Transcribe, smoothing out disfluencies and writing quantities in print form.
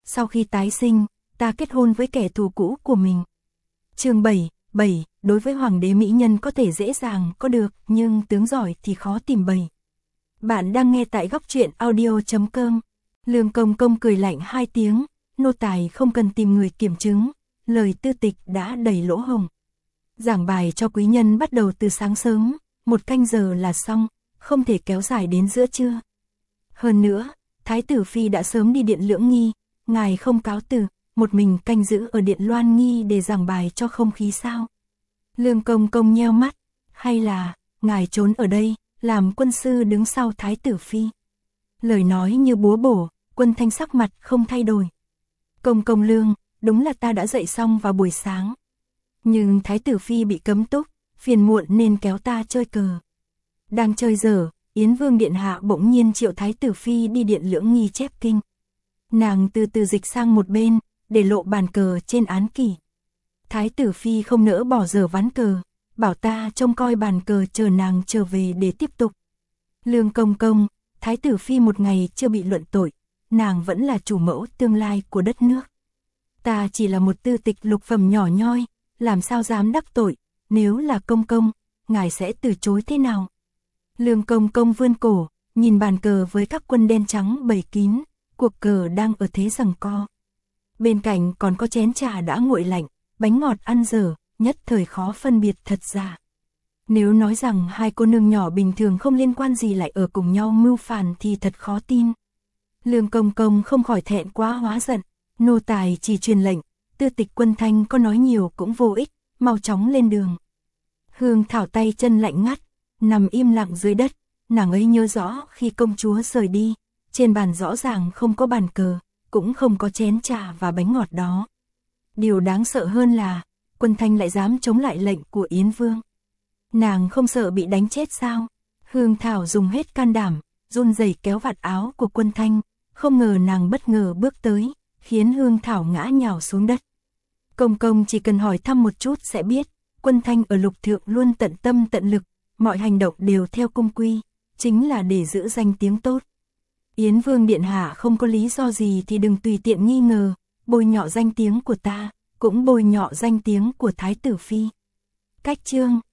sau khi tái sinh, ta kết hôn với kẻ thù cũ của mình. Chương 7, đối với hoàng đế mỹ nhân có thể dễ dàng có được, nhưng tướng giỏi thì khó tìm bầy. Bạn đang nghe tại góc truyện audio.com. Lương Công Công cười lạnh 2 tiếng, nô tài không cần tìm người kiểm chứng, lời tư tịch đã đầy lỗ hổng. Giảng bài cho quý nhân bắt đầu từ sáng sớm, 1 canh giờ là xong, không thể kéo dài đến giữa trưa. Hơn nữa, Thái tử Phi đã sớm đi điện Lưỡng Nghi, ngài không cáo từ, một mình canh giữ ở điện Loan Nghi để giảng bài cho không khí sao? Lương Công Công nheo mắt, hay là, ngài trốn ở đây, làm quân sư đứng sau Thái tử Phi? Lời nói như búa bổ, Quân Thanh sắc mặt không thay đổi. Công công Lương, đúng là ta đã dậy xong vào buổi sáng. Nhưng Thái tử Phi bị cấm túc, phiền muộn nên kéo ta chơi cờ. Đang chơi dở, Yến Vương Điện Hạ bỗng nhiên triệu Thái tử Phi đi điện Lưỡng Nghi chép kinh. Nàng từ từ dịch sang một bên, để lộ bàn cờ trên án kỷ. Thái tử Phi không nỡ bỏ dở ván cờ, bảo ta trông coi bàn cờ chờ nàng trở về để tiếp tục. Lương Công Công, Thái tử Phi một ngày chưa bị luận tội, nàng vẫn là chủ mẫu tương lai của đất nước. Ta chỉ là một tư tịch lục phẩm nhỏ nhoi, làm sao dám đắc tội, nếu là công công, ngài sẽ từ chối thế nào? Lương Công Công vươn cổ, nhìn bàn cờ với các quân đen trắng bày kín, cuộc cờ đang ở thế giằng co. Bên cạnh còn có chén trà đã nguội lạnh, bánh ngọt ăn dở, nhất thời khó phân biệt thật giả. Nếu nói rằng hai cô nương nhỏ bình thường không liên quan gì lại ở cùng nhau mưu phản thì thật khó tin. Lương Công Công không khỏi thẹn quá hóa giận, nô tài chỉ truyền lệnh, tư tịch Quân Thanh có nói nhiều cũng vô ích, mau chóng lên đường. Hương Thảo tay chân lạnh ngắt, nằm im lặng dưới đất, nàng ấy nhớ rõ khi công chúa rời đi, trên bàn rõ ràng không có bàn cờ, cũng không có chén trà và bánh ngọt đó. Điều đáng sợ hơn là, Quân Thanh lại dám chống lại lệnh của Yến Vương. Nàng không sợ bị đánh chết sao? Hương Thảo dùng hết can đảm, run rẩy kéo vạt áo của Quân Thanh, không ngờ nàng bất ngờ bước tới, khiến Hương Thảo ngã nhào xuống đất. Công công chỉ cần hỏi thăm một chút sẽ biết, Quân Thanh ở lục thượng luôn tận tâm tận lực, mọi hành động đều theo cung quy, chính là để giữ danh tiếng tốt. Yến Vương Điện Hạ không có lý do gì thì đừng tùy tiện nghi ngờ, bôi nhọ danh tiếng của ta, cũng bôi nhọ danh tiếng của Thái tử Phi. Cách chương